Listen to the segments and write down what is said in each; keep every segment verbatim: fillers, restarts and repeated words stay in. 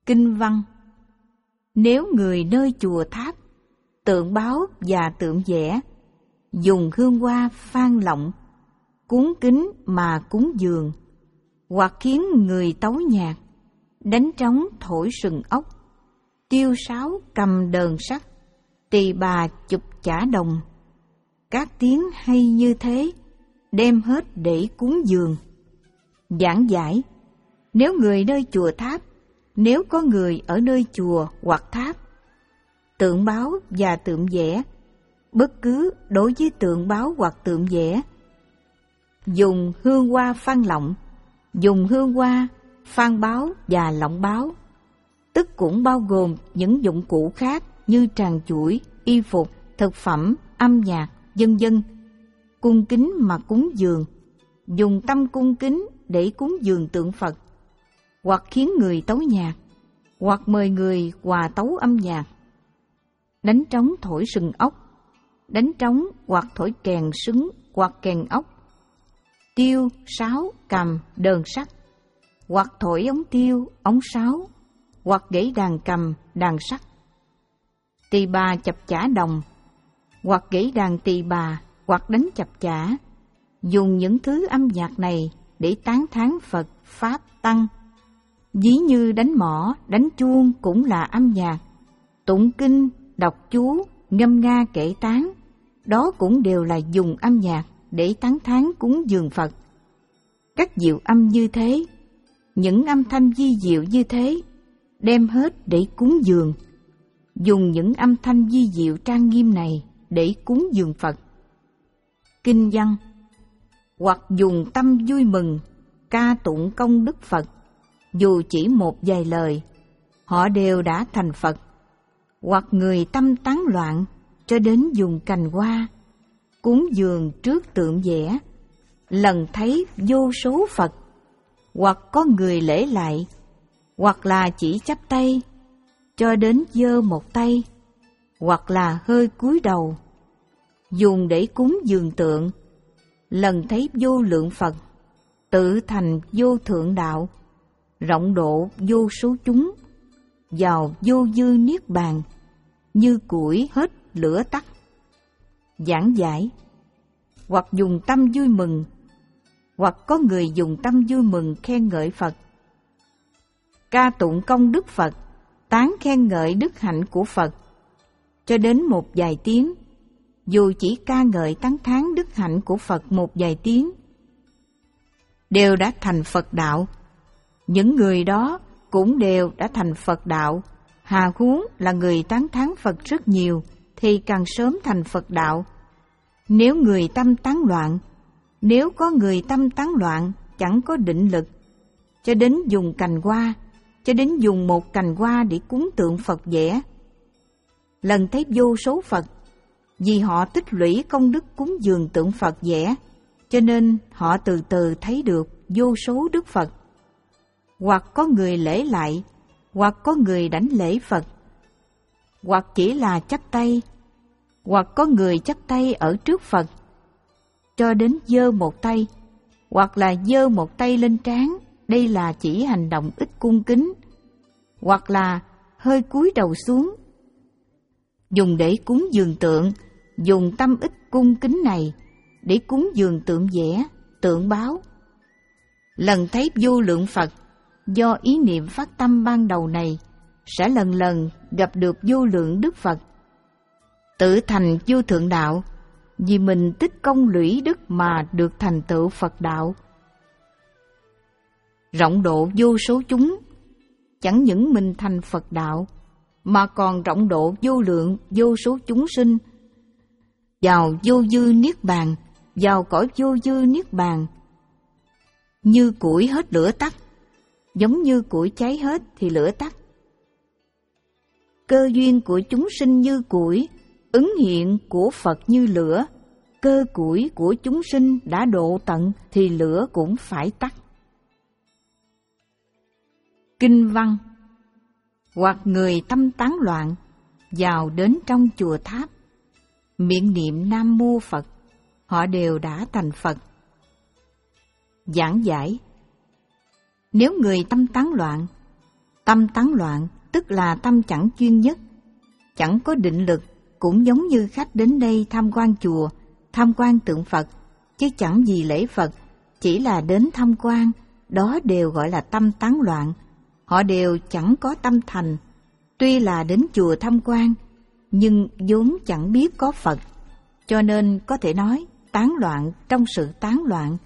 Kinh văn: Nếu người nơi chùa tháp, tượng báo và tượng vẽ, dùng hương hoa phan lọng, cúng kính mà cúng dường, hoặc khiến người tấu nhạc, đánh trống thổi sừng ốc, tiêu sáo cầm đờn sắt, tỳ bà chụp chả đồng, các tiếng hay như thế, đem hết để cúng dường. Giảng giải: Nếu người nơi chùa tháp, nếu có người ở nơi chùa hoặc tháp, tượng báo và tượng vẽ, bất cứ đối với tượng báo hoặc tượng vẽ, dùng hương hoa phan lọng, dùng hương hoa phan báo và lọng báo, tức cũng bao gồm những dụng cụ khác như tràng chuỗi, y phục, thực phẩm, âm nhạc, vân vân, cung kính mà cúng dường, dùng tâm cung kính để cúng dường tượng Phật, hoặc khiến người tấu nhạc, hoặc mời người hòa tấu âm nhạc, đánh trống thổi sừng ốc, đánh trống hoặc thổi kèn sứng hoặc kèn ốc, tiêu, sáo, cầm, đờn sắt, hoặc thổi ống tiêu, ống sáo, hoặc gãy đàn cầm, đàn sắt, tỳ bà chập chả đồng, hoặc gãy đàn tỳ bà, hoặc đánh chập chả, dùng những thứ âm nhạc này để tán thán Phật, Pháp, Tăng. Ví như đánh mõ, đánh chuông cũng là âm nhạc, tụng kinh, đọc chú, ngâm nga kệ tán, đó cũng đều là dùng âm nhạc để tán thán cúng dường Phật. Các diệu âm như thế, những âm thanh vi diệu như thế, đem hết để cúng dường, dùng những âm thanh vi diệu trang nghiêm này để cúng dường Phật. Kinh văn: Hoặc dùng tâm vui mừng, ca tụng công đức Phật, dù chỉ một vài lời, họ đều đã thành Phật. Hoặc người tâm tán loạn, cho đến dùng cành hoa, cúng dường trước tượng vẽ, lần thấy vô số Phật. Hoặc có người lễ lại, hoặc là chỉ chắp tay, cho đến giơ một tay, hoặc là hơi cúi đầu, dùng để cúng dường tượng, lần thấy vô lượng Phật, tự thành vô thượng đạo, rộng độ vô số chúng, vào vô dư niết bàn, như củi hết lửa tắt. Giảng giải: Hoặc dùng tâm vui mừng, hoặc có người dùng tâm vui mừng khen ngợi Phật, ca tụng công đức Phật, tán khen ngợi đức hạnh của Phật, cho đến một vài tiếng, dù chỉ ca ngợi tán thán đức hạnh của Phật một vài tiếng, đều đã thành Phật đạo. Những người đó cũng đều đã thành Phật đạo, hà huống là người tán thán Phật rất nhiều thì càng sớm thành Phật đạo. Nếu người tâm tán loạn, nếu có người tâm tán loạn chẳng có định lực, cho đến dùng cành hoa, cho đến dùng một cành hoa để cúng tượng Phật vẽ, lần thấy vô số Phật, vì họ tích lũy công đức cúng dường tượng Phật vẽ, cho nên họ từ từ thấy được vô số đức Phật. Hoặc có người lễ lại, hoặc có người đảnh lễ Phật, hoặc chỉ là chắp tay, hoặc có người chắp tay ở trước Phật, cho đến giơ một tay, hoặc là giơ một tay lên trán, đây là chỉ hành động ít cung kính, hoặc là hơi cúi đầu xuống, dùng để cúng dường tượng, dùng tâm ít cung kính này để cúng dường tượng vẽ, tượng báo. Lần thấy vô lượng Phật, do ý niệm phát tâm ban đầu này, sẽ lần lần gặp được vô lượng Đức Phật, tự thành vô thượng đạo, vì mình tích công lũy đức mà được thành tựu Phật đạo. Rộng độ vô số chúng, chẳng những mình thành Phật đạo, mà còn rộng độ vô lượng vô số chúng sinh, vào vô dư niết bàn, vào cõi vô dư niết bàn, như củi hết lửa tắt, giống như củi cháy hết thì lửa tắt. Cơ duyên của chúng sinh như củi, ứng hiện của Phật như lửa, cơ củi của chúng sinh đã độ tận thì lửa cũng phải tắt. Kinh văn: Hoặc người tâm tán loạn, vào đến trong chùa tháp, miệng niệm Nam Mô Phật, họ đều đã thành Phật. Giảng giải: Nếu người tâm tán loạn, Tâm tán loạn tức là tâm chẳng chuyên nhất, chẳng có định lực, cũng giống như khách đến đây tham quan chùa, tham quan tượng Phật, chứ chẳng gì lễ Phật, chỉ là đến tham quan, đó đều gọi là tâm tán loạn. Họ đều chẳng có tâm thành, tuy là đến chùa tham quan, nhưng vốn chẳng biết có Phật, cho nên có thể nói tán loạn trong sự tán loạn.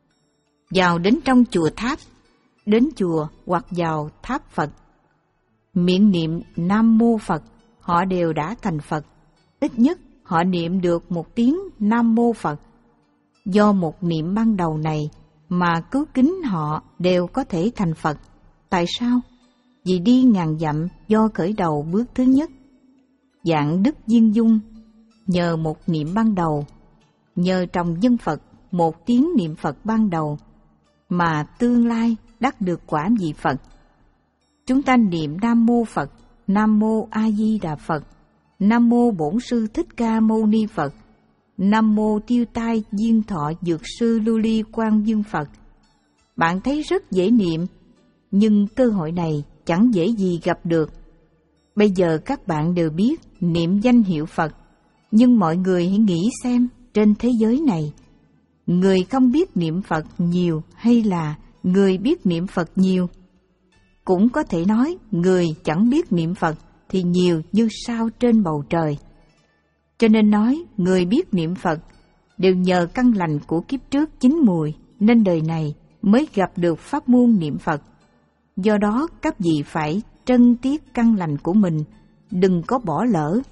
Vào đến trong chùa tháp, đến chùa hoặc vào tháp Phật, miệng niệm Nam Mô Phật, họ đều đã thành Phật. Ít nhất họ niệm được một tiếng Nam Mô Phật. Do một niệm ban đầu này mà cứu kính họ đều có thể thành Phật. Tại sao? Vì đi ngàn dặm do khởi đầu bước thứ nhất. Dạng Đức Viên Dung, nhờ một niệm ban đầu, nhờ trong dân Phật một tiếng niệm Phật ban đầu, mà tương lai đắc được quả vị Phật. Chúng ta niệm Nam Mô Phật, Nam Mô A Di Đà Phật, Nam Mô Bổn Sư Thích Ca Mâu Ni Phật, Nam Mô Tiêu Tai Diên Thọ Dược Sư Lưu Ly Quang Dương Phật. Bạn thấy rất dễ niệm, nhưng cơ hội này chẳng dễ gì gặp được. Bây giờ các bạn đều biết niệm danh hiệu Phật, nhưng mọi người hãy nghĩ xem, trên thế giới này, người không biết niệm Phật nhiều hay là người biết niệm Phật nhiều? Cũng có thể nói người chẳng biết niệm Phật thì nhiều như sao trên bầu trời. Cho nên nói người biết niệm Phật đều nhờ căn lành của kiếp trước chín mùi, nên đời này mới gặp được pháp môn niệm Phật. Do đó các vị phải trân tiếc căn lành của mình, đừng có bỏ lỡ.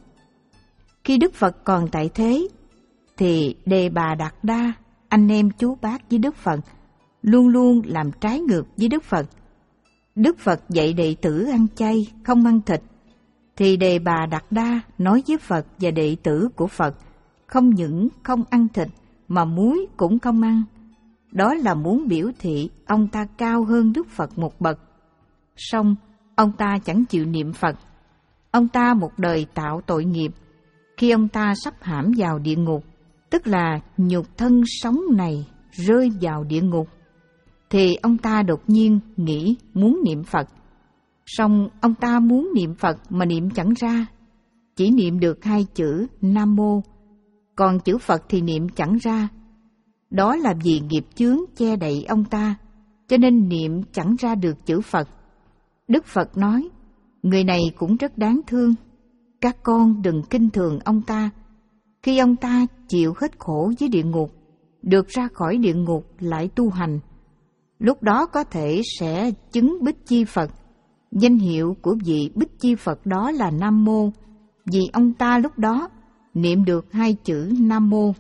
Khi Đức Phật còn tại thế, thì Đề Bà Đạt Đa, anh em chú bác với Đức Phật, luôn luôn làm trái ngược với Đức Phật. Đức Phật dạy đệ tử ăn chay, không ăn thịt, thì Đề Bà Đạt Đa nói với Phật và đệ tử của Phật không những không ăn thịt mà muối cũng không ăn. Đó là muốn biểu thị ông ta cao hơn Đức Phật một bậc. Song ông ta chẳng chịu niệm Phật. Ông ta một đời tạo tội nghiệp. Khi ông ta sắp hãm vào địa ngục, tức là nhục thân sống này rơi vào địa ngục, thì ông ta đột nhiên nghĩ muốn niệm Phật. Song ông ta muốn niệm Phật mà niệm chẳng ra, chỉ niệm được hai chữ Nam Mô, còn chữ Phật thì niệm chẳng ra. Đó là vì nghiệp chướng che đậy ông ta, cho nên niệm chẳng ra được chữ Phật. Đức Phật nói, người này cũng rất đáng thương, các con đừng khinh thường ông ta. Khi ông ta chịu hết khổ với địa ngục, được ra khỏi địa ngục lại tu hành, lúc đó có thể sẽ chứng Bích Chi Phật. Danh hiệu của vị Bích Chi Phật đó là Nam Mô, vì ông ta lúc đó niệm được hai chữ Nam Mô.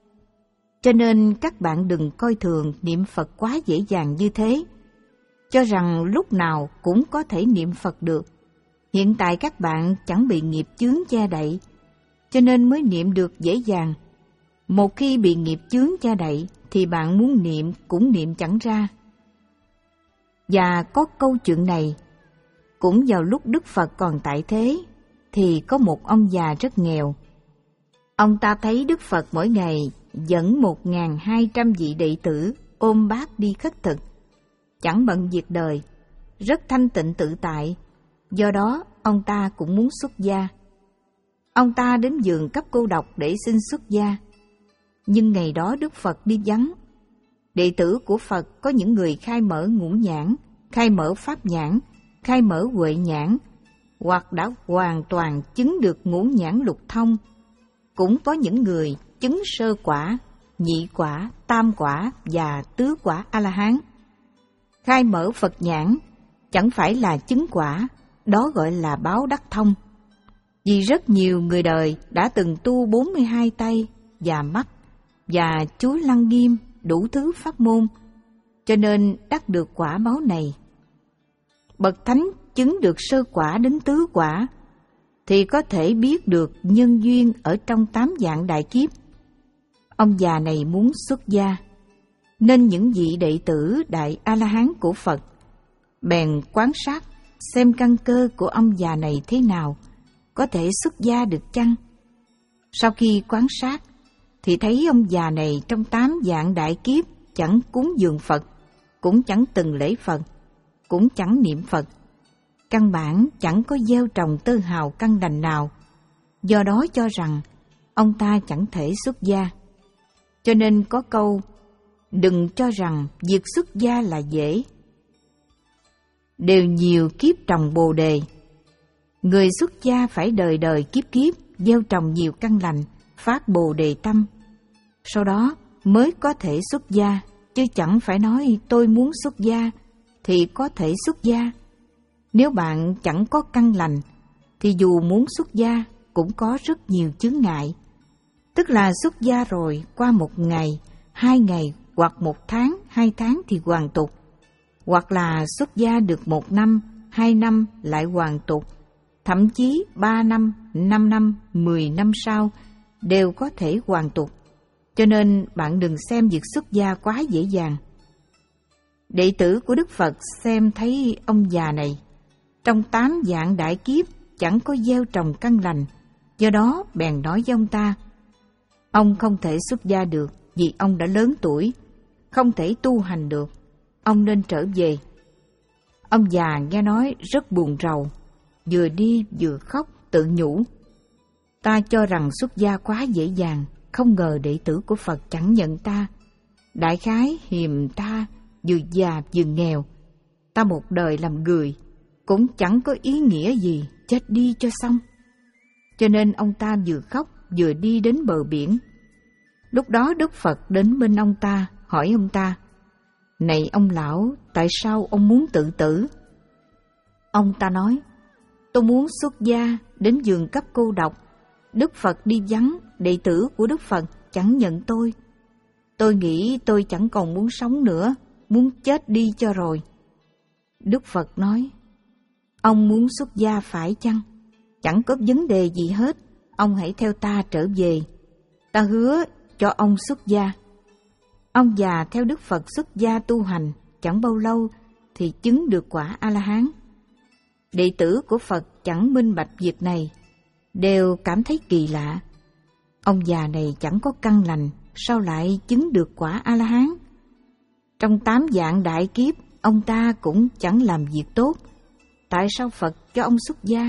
Cho nên các bạn đừng coi thường niệm Phật quá dễ dàng như thế, cho rằng lúc nào cũng có thể niệm Phật được. Hiện tại các bạn chẳng bị nghiệp chướng che đậy, cho nên mới niệm được dễ dàng. Một khi bị nghiệp chướng che đậy thì bạn muốn niệm cũng niệm chẳng ra. Và có câu chuyện này, cũng vào lúc Đức Phật còn tại thế, thì có một ông già rất nghèo. Ông ta thấy Đức Phật mỗi ngày dẫn một nghìn hai trăm vị đệ tử ôm bát đi khất thực, chẳng bận việc đời, rất thanh tịnh tự tại. Do đó ông ta cũng muốn xuất gia. Ông ta đến giường cấp cô độc để xin xuất gia. Nhưng ngày đó Đức Phật đi vắng. Đệ tử của Phật có những người khai mở ngũ nhãn, khai mở pháp nhãn, khai mở huệ nhãn, hoặc đã hoàn toàn chứng được ngũ nhãn lục thông. Cũng có những người chứng sơ quả, nhị quả, tam quả và tứ quả A-la-hán. Khai mở Phật nhãn chẳng phải là chứng quả, đó gọi là báo đắc thông. Vì rất nhiều người đời đã từng tu bốn mươi hai tay và mắt và chú Lăng Nghiêm đủ thứ pháp môn, cho nên đắc được quả báo này. Bậc thánh chứng được sơ quả đến tứ quả thì có thể biết được nhân duyên ở trong tám dạng đại kiếp. Ông già này muốn xuất gia, nên những vị đệ tử đại A-la-hán của Phật bèn quan sát xem căn cơ của ông già này thế nào, có thể xuất gia được chăng? Sau khi quan sát thì thấy ông già này trong tám dạng đại kiếp chẳng cúng dường Phật, cũng chẳng từng lễ Phật, cũng chẳng niệm Phật. căn bản chẳng có gieo trồng tơ hào căn lành nào, do đó cho rằng ông ta chẳng thể xuất gia. Cho nên có câu, đừng cho rằng việc xuất gia là dễ. Đều nhiều kiếp trồng bồ đề. Người xuất gia phải đời đời kiếp kiếp gieo trồng nhiều căn lành, phát bồ đề tâm, sau đó mới có thể xuất gia, chứ chẳng phải nói tôi muốn xuất gia thì có thể xuất gia. Nếu bạn chẳng có căn lành thì dù muốn xuất gia cũng có rất nhiều chướng ngại. Tức là xuất gia rồi qua một ngày, hai ngày hoặc một tháng, hai tháng thì hoàn tục. Hoặc là xuất gia được một năm, hai năm lại hoàn tục. Thậm chí ba năm, năm năm, mười năm sau đều có thể hoàn tục. Cho nên bạn đừng xem việc xuất gia quá dễ dàng. Đệ tử của Đức Phật xem thấy ông già này trong tám vạn đại kiếp chẳng có gieo trồng căn lành, do đó bèn nói với ông ta, ông không thể xuất gia được vì ông đã lớn tuổi, không thể tu hành được, ông nên trở về. Ông già nghe nói rất buồn rầu, vừa đi vừa khóc tự nhủ, ta cho rằng xuất gia quá dễ dàng, không ngờ đệ tử của Phật chẳng nhận ta. Đại khái hiềm ta vừa già vừa nghèo, ta một đời làm người cũng chẳng có ý nghĩa gì, chết đi cho xong. Cho nên ông ta vừa khóc vừa đi đến bờ biển. Lúc đó Đức Phật đến bên ông ta, hỏi ông ta, này ông lão, tại sao ông muốn tự tử? Ông ta nói, tôi muốn xuất gia đến giường cấp cô độc. Đức Phật đi vắng, đệ tử của Đức Phật chẳng nhận tôi. Tôi nghĩ tôi chẳng còn muốn sống nữa, muốn chết đi cho rồi. Đức Phật nói, ông muốn xuất gia phải chăng? Chẳng có vấn đề gì hết, ông hãy theo ta trở về. Ta hứa cho ông xuất gia. Ông già theo Đức Phật xuất gia tu hành, chẳng bao lâu thì chứng được quả A-la-hán. Đệ tử của Phật chẳng minh bạch việc này, đều cảm thấy kỳ lạ. Ông già này chẳng có căn lành, sao lại chứng được quả A-la-hán? Trong tám vạn đại kiếp, ông ta cũng chẳng làm việc tốt, tại sao Phật cho ông xuất gia?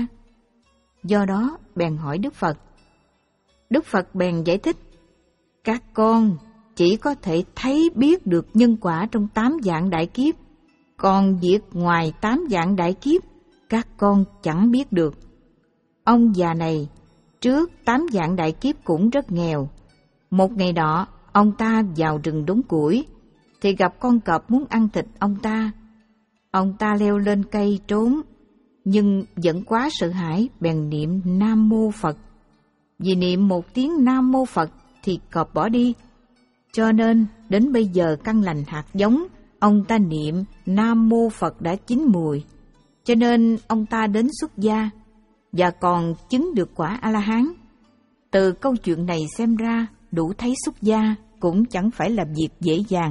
Do đó bèn hỏi Đức Phật. Đức Phật bèn giải thích, các con chỉ có thể thấy biết được nhân quả trong tám vạn đại kiếp, còn việc ngoài tám vạn đại kiếp, các con chẳng biết được. Ông già này trước tám vạn đại kiếp cũng rất nghèo. Một ngày nọ, ông ta vào rừng đốn củi, thì gặp con cọp muốn ăn thịt ông ta. Ông ta leo lên cây trốn, nhưng vẫn quá sợ hãi, bèn niệm Nam Mô Phật. Vì niệm một tiếng Nam Mô Phật thì cọp bỏ đi. Cho nên đến bây giờ căn lành hạt giống, ông ta niệm Nam Mô Phật đã chín mùi. Cho nên ông ta đến xuất gia và còn chứng được quả A-la-hán. Từ câu chuyện này xem ra, đủ thấy xuất gia cũng chẳng phải là việc dễ dàng.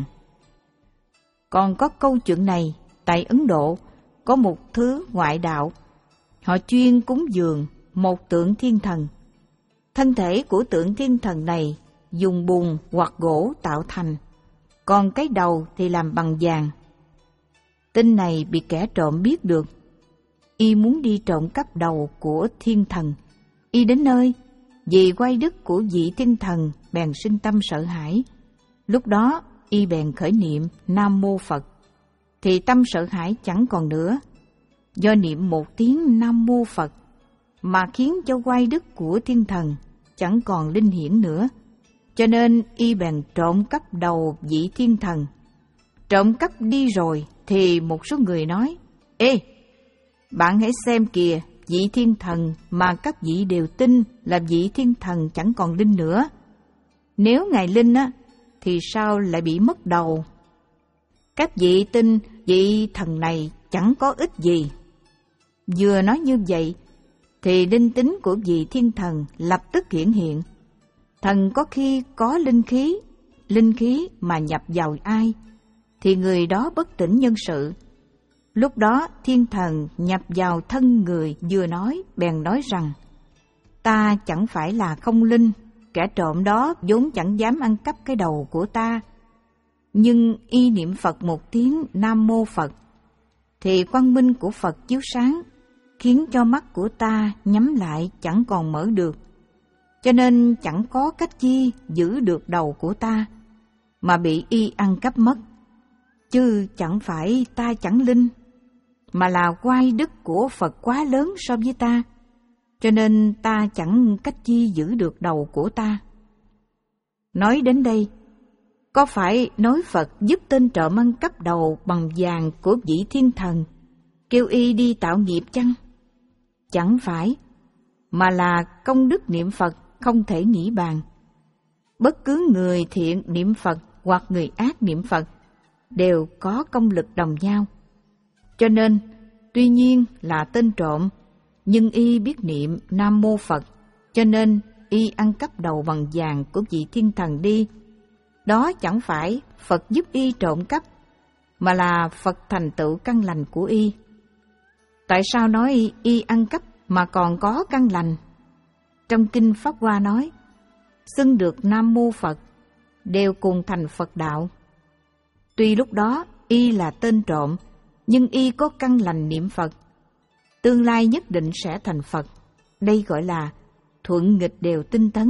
Còn có câu chuyện này, tại Ấn Độ có một thứ ngoại đạo, họ chuyên cúng dường một tượng thiên thần. Thân thể của tượng thiên thần này dùng bùn hoặc gỗ tạo thành, còn cái đầu thì làm bằng vàng. Tin này bị kẻ trộm biết được. Y muốn đi trộm cắp đầu của thiên thần. Y đến nơi, vì quay đức của vị thiên thần bèn sinh tâm sợ hãi. Lúc đó y bèn khởi niệm Nam Mô Phật, thì tâm sợ hãi chẳng còn nữa. Do niệm một tiếng Nam Mô Phật mà khiến cho quay đức của thiên thần chẳng còn linh hiển nữa. Cho nên y bèn trộm cắp đầu vị thiên thần. Trộm cắp đi rồi thì một số người nói, ê, bạn hãy xem kìa, vị thiên thần mà các vị đều tin là vị thiên thần chẳng còn linh nữa. Nếu ngài linh á, thì sao lại bị mất đầu? Các vị tin vị thần này chẳng có ích gì. Vừa nói như vậy, thì linh tính của vị thiên thần lập tức hiển hiện. Thần có khi có linh khí, linh khí mà nhập vào ai, thì người đó bất tỉnh nhân sự. Lúc đó thiên thần nhập vào thân người vừa nói, bèn nói rằng, ta chẳng phải là không linh, kẻ trộm đó vốn chẳng dám ăn cắp cái đầu của ta. Nhưng y niệm Phật một tiếng Nam Mô Phật, thì quang minh của Phật chiếu sáng, khiến cho mắt của ta nhắm lại chẳng còn mở được, cho nên chẳng có cách chi giữ được đầu của ta, mà bị y ăn cắp mất. Chứ chẳng phải ta chẳng linh, mà là oai đức của Phật quá lớn so với ta, cho nên ta chẳng cách chi giữ được đầu của ta. Nói đến đây, có phải nói Phật giúp tên trộm ăn cắp đầu bằng vàng của vị thiên thần, kêu y đi tạo nghiệp chăng? Chẳng phải, mà là công đức niệm Phật không thể nghĩ bàn. Bất cứ người thiện niệm Phật hoặc người ác niệm Phật đều có công lực đồng nhau. Cho nên, tuy nhiên là tên trộm, nhưng y biết niệm Nam Mô Phật, cho nên y ăn cắp đầu bằng vàng của vị thiên thần đi. Đó chẳng phải Phật giúp y trộm cắp, mà là Phật thành tựu căn lành của y. Tại sao nói y, y ăn cắp mà còn có căn lành? Trong Kinh Pháp Hoa nói, xưng được Nam Mô Phật, đều cùng thành Phật đạo. Tuy lúc đó y là tên trộm, nhưng y có căn lành niệm Phật, tương lai nhất định sẽ thành Phật. Đây gọi là thuận nghịch đều tinh tấn.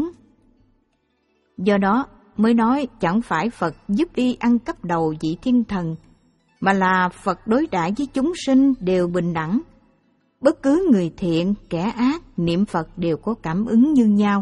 Do đó mới nói chẳng phải Phật giúp y ăn cắp đầu vị thiên thần, mà là Phật đối đãi với chúng sinh đều bình đẳng. Bất cứ người thiện, kẻ ác, niệm Phật đều có cảm ứng như nhau.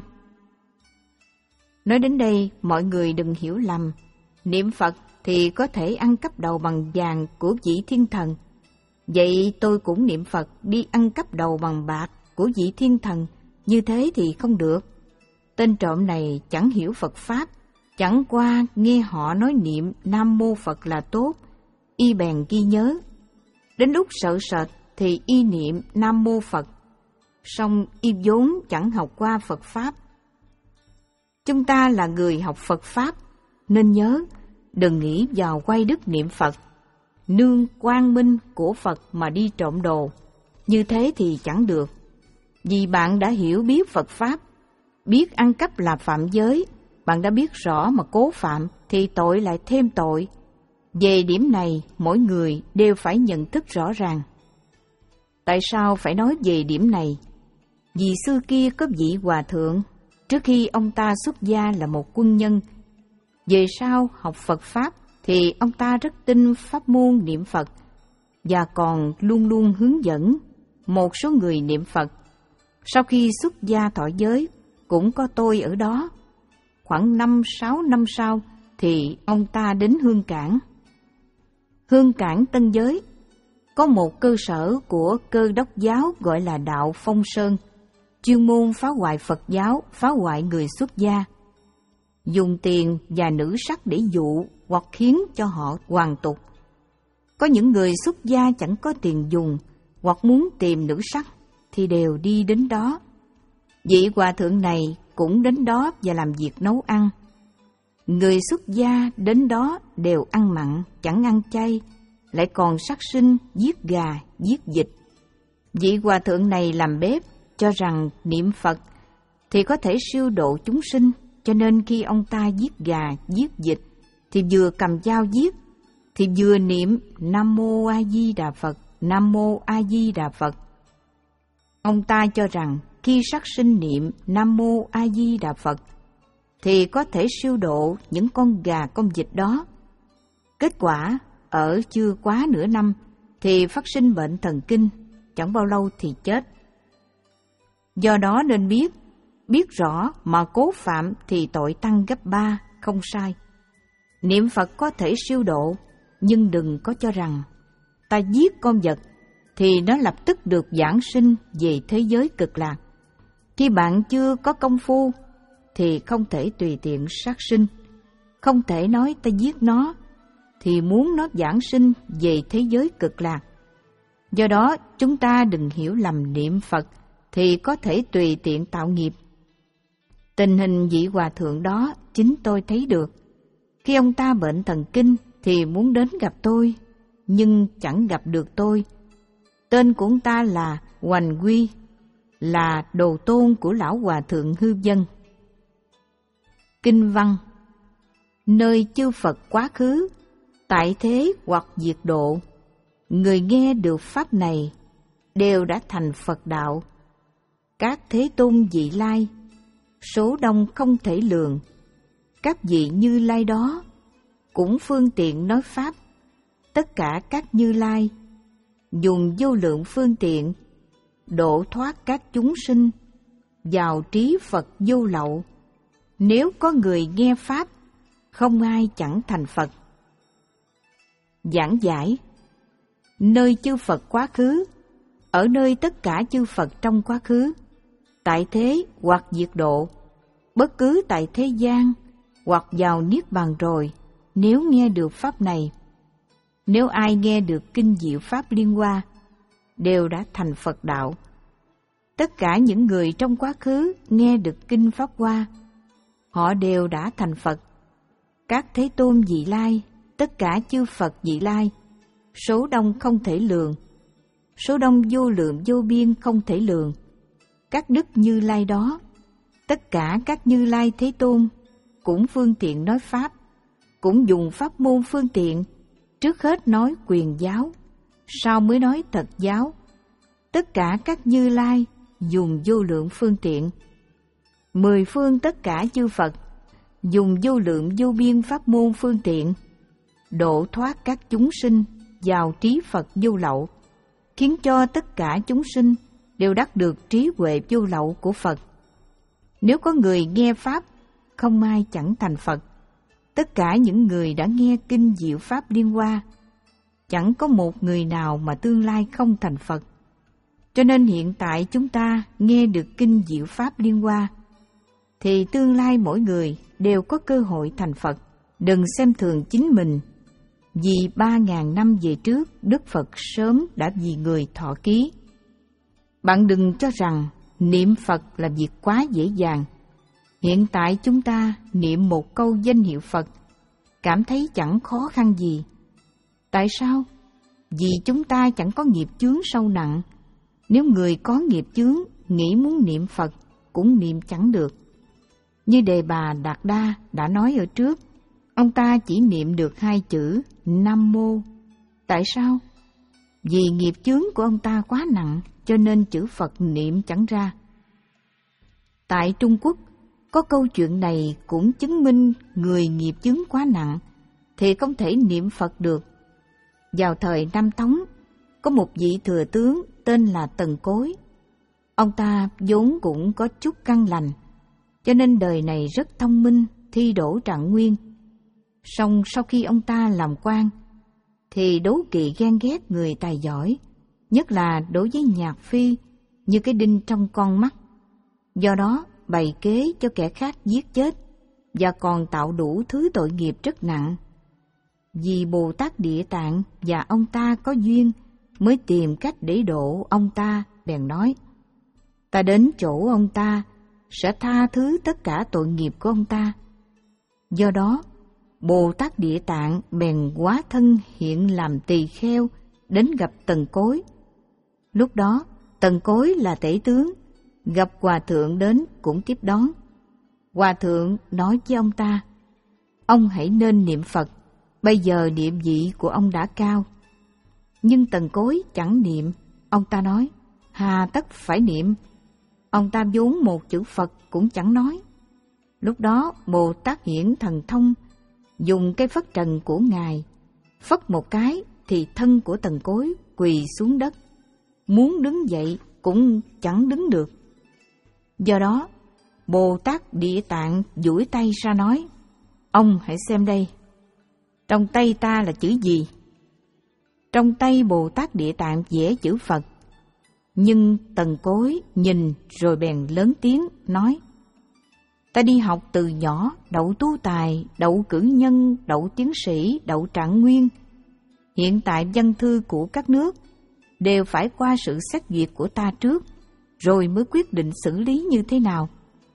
Nói đến đây, mọi người đừng hiểu lầm. Niệm Phật thì có thể ăn cắp đầu bằng vàng của vị thiên thần. Vậy tôi cũng niệm Phật đi ăn cắp đầu bằng bạc của vị thiên thần, như thế thì không được. Tên trộm này chẳng hiểu Phật Pháp, chẳng qua nghe họ nói niệm Nam Mô Phật là tốt, y bèn ghi nhớ. Đến lúc sợ sệt thì y niệm Nam Mô Phật, song y vốn chẳng học qua Phật Pháp. Chúng ta là người học Phật Pháp, nên nhớ, đừng nghĩ vào quay đức niệm Phật, nương quang minh của Phật mà đi trộm đồ. Như thế thì chẳng được. Vì bạn đã hiểu biết Phật Pháp, biết ăn cắp là phạm giới, bạn đã biết rõ mà cố phạm thì tội lại thêm tội. Về điểm này, mỗi người đều phải nhận thức rõ ràng. Tại sao phải nói về điểm này? Vì xưa kia có vị hòa thượng, trước khi ông ta xuất gia là một quân nhân, về sau học Phật Pháp thì ông ta rất tin pháp môn niệm Phật và còn luôn luôn hướng dẫn một số người niệm Phật. Sau khi xuất gia thọ giới, cũng có tôi ở đó. Khoảng năm sáu năm sau thì ông ta đến Hương Cảng. Hương Cảng Tân Giới có một cơ sở của Cơ Đốc giáo gọi là Đạo Phong Sơn, chuyên môn phá hoại Phật giáo, phá hoại người xuất gia, dùng tiền và nữ sắc để dụ hoặc khiến cho họ hoàn tục. Có những người xuất gia chẳng có tiền dùng hoặc muốn tìm nữ sắc thì đều đi đến đó. Vị hòa thượng này cũng đến đó và làm việc nấu ăn. Người xuất gia đến đó đều ăn mặn, chẳng ăn chay, lại còn sát sinh, giết gà, giết vịt. Vị hòa thượng này làm bếp, cho rằng niệm Phật thì có thể siêu độ chúng sinh, cho nên khi ông ta giết gà, giết vịt thì vừa cầm dao giết, thì vừa niệm Nam Mô A Di Đà Phật, Nam Mô A Di Đà Phật. Ông ta cho rằng khi sát sinh niệm Nam Mô A Di Đà Phật thì có thể siêu độ những con gà con vịt đó. Kết quả, ở chưa quá nửa năm thì phát sinh bệnh thần kinh, chẳng bao lâu thì chết. Do đó nên biết, biết rõ mà cố phạm thì tội tăng gấp ba, không sai. Niệm Phật có thể siêu độ, nhưng đừng có cho rằng ta giết con vật thì nó lập tức được giảng sinh về thế giới cực lạc. Khi bạn chưa có công phu thì không thể tùy tiện sát sinh, không thể nói ta giết nó thì muốn nó giảng sinh về thế giới cực lạc. Do đó chúng ta đừng hiểu lầm niệm Phật thì có thể tùy tiện tạo nghiệp. Tình hình vị hòa thượng đó chính tôi thấy được. Khi ông ta bệnh thần kinh thì muốn đến gặp tôi, nhưng chẳng gặp được tôi. Tên của ông ta là Hoành Quy, là đồ tôn của lão hòa thượng Hư Vân. Kinh văn: nơi chư Phật quá khứ, tại thế hoặc diệt độ, người nghe được pháp này, đều đã thành Phật đạo. Các Thế Tôn vị lai, số đông không thể lường. Các vị Như Lai đó cũng phương tiện nói Pháp. Tất cả các Như Lai dùng vô lượng phương tiện độ thoát các chúng sinh vào trí Phật vô lậu. Nếu có người nghe Pháp, không ai chẳng thành Phật. Giảng giải: nơi chư Phật quá khứ, ở nơi tất cả chư Phật trong quá khứ, tại thế hoặc diệt độ, bất cứ tại thế gian hoặc vào niết bàn rồi, nếu nghe được Pháp này, nếu ai nghe được kinh diệu Pháp Liên Hoa, đều đã thành Phật đạo. Tất cả những người trong quá khứ nghe được kinh Pháp Hoa, họ đều đã thành Phật. Các Thế Tôn vị lai, tất cả chư Phật vị lai, số đông không thể lường, số đông vô lượng vô biên không thể lường. Các đức Như Lai đó, tất cả các Như Lai Thế Tôn cũng phương tiện nói Pháp, cũng dùng pháp môn phương tiện, trước hết nói quyền giáo, sau mới nói thật giáo. Tất cả các Như Lai dùng vô lượng phương tiện. Mười phương tất cả chư Phật dùng vô lượng vô biên pháp môn phương tiện, độ thoát các chúng sinh vào trí Phật vô lậu, khiến cho tất cả chúng sinh đều đắc được trí huệ vô lậu của Phật. Nếu có người nghe Pháp, không ai chẳng thành Phật. Tất cả những người đã nghe kinh diệu Pháp Liên Hoa, chẳng có một người nào mà tương lai không thành Phật. Cho nên hiện tại chúng ta nghe được kinh diệu Pháp Liên Hoa, thì tương lai mỗi người đều có cơ hội thành Phật. Đừng xem thường chính mình, vì ba ngàn năm về trước, Đức Phật sớm đã vì người thọ ký. Bạn đừng cho rằng niệm Phật là việc quá dễ dàng. Hiện tại chúng ta niệm một câu danh hiệu Phật, cảm thấy chẳng khó khăn gì. Tại sao? Vì chúng ta chẳng có nghiệp chướng sâu nặng. Nếu người có nghiệp chướng nghĩ muốn niệm Phật cũng niệm chẳng được. Như Đề Bà Đạt Đa đã nói ở trước, ông ta chỉ niệm được hai chữ Nam Mô. Tại sao? Vì nghiệp chướng của ông ta quá nặng, cho nên chữ Phật niệm chẳng ra. Tại Trung Quốc, có câu chuyện này cũng chứng minh người nghiệp chướng quá nặng thì không thể niệm Phật được. Vào thời Nam Tống, có một vị thừa tướng tên là Tần Cối. Ông ta vốn cũng có chút căn lành, cho nên đời này rất thông minh, thi đỗ trạng nguyên. Song sau khi ông ta làm quan, thì đố kỵ ghen ghét người tài giỏi, nhất là đối với nhạc phi như cái đinh trong con mắt. Do đó bày kế cho kẻ khác giết chết, và còn tạo đủ thứ tội nghiệp rất nặng. Vì Bồ Tát Địa Tạng và ông ta có duyên, mới tìm cách để độ ông ta, bèn nói: ta đến chỗ ông ta sẽ tha thứ tất cả tội nghiệp của ông ta. Do đó Bồ Tát Địa Tạng bèn hóa thân hiện làm tỳ kheo đến gặp Tần Cối. Lúc đó Tần Cối là tể tướng, gặp Hòa Thượng đến cũng tiếp đón. Hòa Thượng nói với ông ta: ông hãy nên niệm Phật, bây giờ địa vị của ông đã cao. Nhưng Tần Cối chẳng niệm. Ông ta nói: hà tất phải niệm. Ông ta vốn một chữ Phật cũng chẳng nói. Lúc đó Bồ Tát Hiển Thần Thông dùng cây phất trần của Ngài, phất một cái thì thân của Tần Cối quỳ xuống đất, muốn đứng dậy cũng chẳng đứng được. Do đó Bồ Tát Địa Tạng duỗi tay ra nói: ông hãy xem đây, trong tay ta là chữ gì? Trong tay Bồ Tát Địa Tạng vẽ chữ Phật. Nhưng Tần Cối nhìn rồi bèn lớn tiếng nói: ta đi học từ nhỏ, đậu tu tài, đậu cử nhân, đậu tiến sĩ, đậu trạng nguyên. Hiện tại văn thư của các nước đều phải qua sự xét duyệt của ta trước, rồi mới quyết định xử lý như thế nào.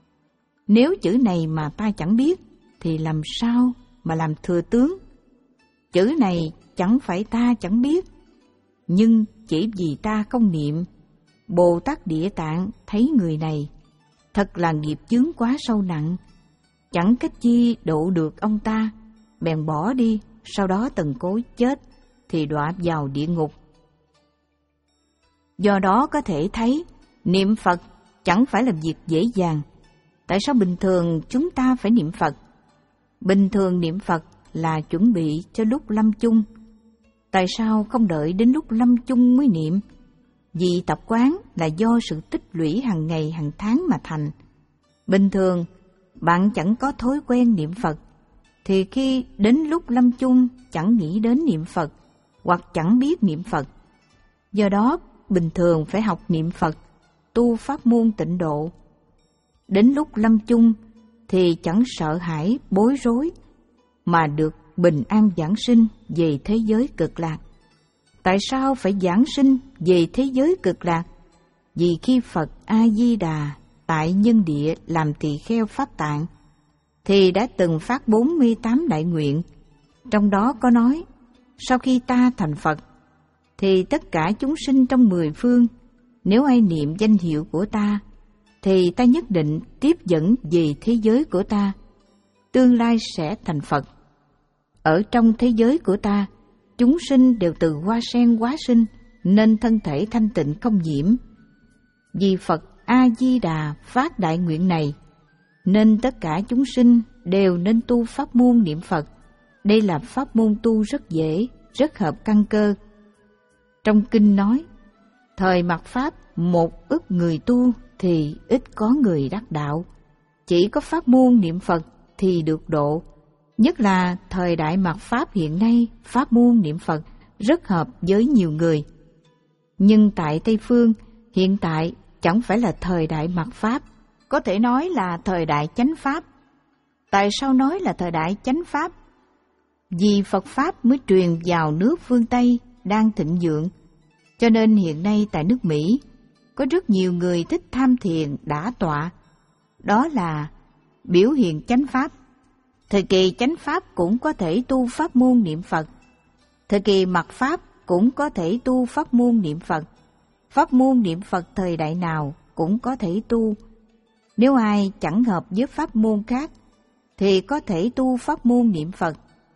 Nếu chữ này mà ta chẳng biết, thì làm sao mà làm thừa tướng? Chữ này chẳng phải ta chẳng biết, nhưng chỉ vì ta không niệm. Bồ Tát Địa Tạng thấy người này thật là nghiệp chướng quá sâu nặng, chẳng cách chi độ được ông ta, bèn bỏ đi. Sau đó Tần Cối chết thì đọa vào địa ngục. Do đó có thể thấy niệm Phật chẳng phải là việc dễ dàng. Tại sao bình thường chúng ta phải niệm Phật? Bình thường niệm Phật là chuẩn bị cho lúc lâm chung. Tại sao không đợi đến lúc lâm chung mới niệm? Vì tập quán là do sự tích lũy hàng ngày hàng tháng mà thành. Bình thường bạn chẳng có thói quen niệm Phật, thì khi đến lúc lâm chung chẳng nghĩ đến niệm Phật hoặc chẳng biết niệm Phật. Do đó bình thường phải học niệm Phật, tu pháp môn tịnh độ. Đến lúc lâm chung thì chẳng sợ hãi bối rối, mà được bình an giảng sinh về thế giới cực lạc. Tại sao phải giảng sinh về thế giới cực lạc? Vì khi Phật A-di-đà tại nhân địa làm tỳ kheo Pháp Tạng, thì đã từng phát bốn mươi tám đại nguyện. Trong đó có nói, sau khi ta thành Phật, thì tất cả chúng sinh trong mười phương, nếu ai niệm danh hiệu của ta, thì ta nhất định tiếp dẫn về thế giới của ta, tương lai sẽ thành Phật. Ở trong thế giới của ta, chúng sinh đều từ hoa sen hóa sinh, nên thân thể thanh tịnh không nhiễm. Vì Phật A-di-đà phát đại nguyện này, nên tất cả chúng sinh đều nên tu pháp môn niệm Phật. Đây là pháp môn tu rất dễ, rất hợp căn cơ. Trong kinh nói, thời mạt Pháp một ức người tu thì ít có người đắc đạo. Chỉ có pháp môn niệm Phật thì được độ. Nhất là thời đại mạt Pháp hiện nay, pháp môn niệm Phật rất hợp với nhiều người. Nhưng tại Tây Phương, hiện tại chẳng phải là thời đại mạt Pháp, có thể nói là thời đại chánh Pháp. Tại sao nói là thời đại chánh Pháp? Vì Phật Pháp mới truyền vào nước phương Tây đang thịnh vượng. Cho nên hiện nay tại nước Mỹ, có rất nhiều người thích tham thiền đả tọa. Đó là biểu hiện chánh Pháp. Thời kỳ chánh Pháp cũng có thể tu pháp môn niệm Phật. Thời kỳ mạt Pháp cũng có thể tu pháp môn niệm Phật. Pháp môn niệm Phật thời đại nào cũng có thể tu. Nếu ai chẳng hợp với pháp môn khác, thì có thể tu pháp môn niệm Phật.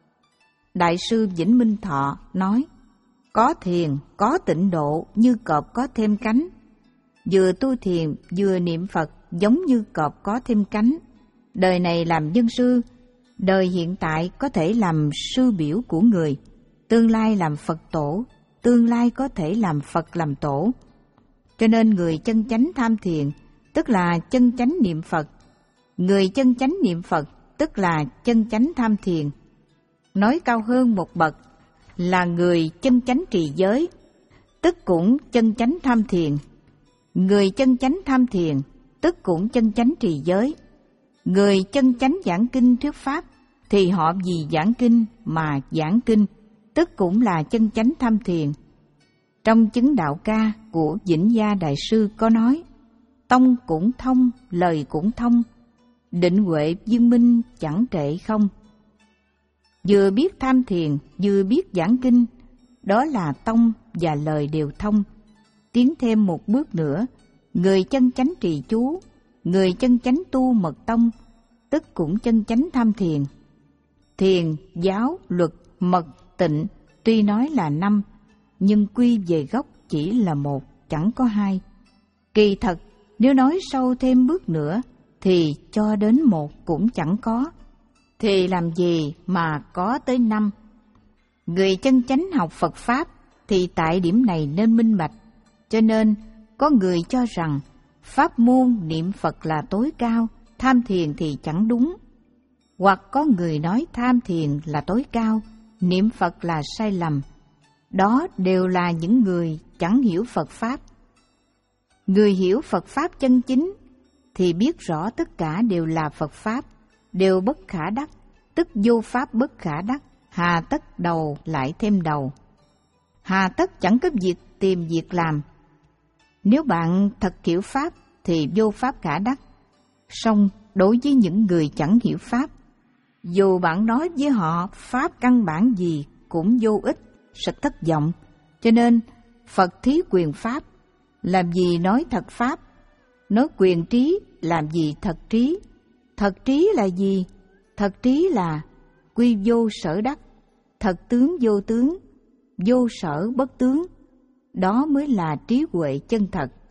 Đại sư Vĩnh Minh Thọ nói, có thiền, có tịnh độ như cọp có thêm cánh. Vừa tu thiền, vừa niệm Phật giống như cọp có thêm cánh. Đời này làm nhân sư, đời hiện tại có thể làm sư biểu của người, tương lai làm Phật tổ, tương lai có thể làm Phật làm tổ. Cho nên người chân chánh tham thiền, tức là chân chánh niệm Phật. Người chân chánh niệm Phật, tức là chân chánh tham thiền. Nói cao hơn một bậc là người chân chánh trì giới, tức cũng chân chánh tham thiền. Người chân chánh tham thiền, tức cũng chân chánh trì giới. Người chân chánh giảng kinh thuyết pháp, thì họ vì giảng kinh mà giảng kinh, tức cũng là chân chánh tham thiền. Trong chứng đạo ca của Vĩnh Gia Đại Sư có nói, tông cũng thông, lời cũng thông, định huệ viên minh chẳng trệ không. Vừa biết tham thiền, vừa biết giảng kinh, đó là tông và lời đều thông. Tiến thêm một bước nữa, người chân chánh trì chú, người chân chánh tu mật tông, tức cũng chân chánh tham thiền. Thiền, giáo, luật, mật, tịnh tuy nói là năm, nhưng quy về gốc chỉ là một, chẳng có hai. Kỳ thật, nếu nói sâu thêm bước nữa, thì cho đến một cũng chẳng có. Thì làm gì mà có tới năm? Người chân chánh học Phật Pháp thì tại điểm này nên minh bạch. Cho nên có người cho rằng pháp môn niệm Phật là tối cao, tham thiền thì chẳng đúng. Hoặc có người nói tham thiền là tối cao, niệm Phật là sai lầm. Đó đều là những người chẳng hiểu Phật Pháp. Người hiểu Phật Pháp chân chính thì biết rõ tất cả đều là Phật Pháp, đều bất khả đắc, tức vô pháp bất khả đắc, hà tất đầu lại thêm đầu. Hà tất chẳng có việc tìm việc làm. Nếu bạn thật hiểu Pháp thì vô pháp khả đắc. Song đối với những người chẳng hiểu Pháp, dù bạn nói với họ Pháp căn bản gì cũng vô ích, sẽ thất vọng. Cho nên Phật thí quyền Pháp, làm gì nói thật Pháp. Nói quyền trí, làm gì thật trí. Thật trí là gì? Thật trí là quy vô sở đắc, thật tướng vô tướng, vô sở bất tướng. đó mới là trí huệ chân thật.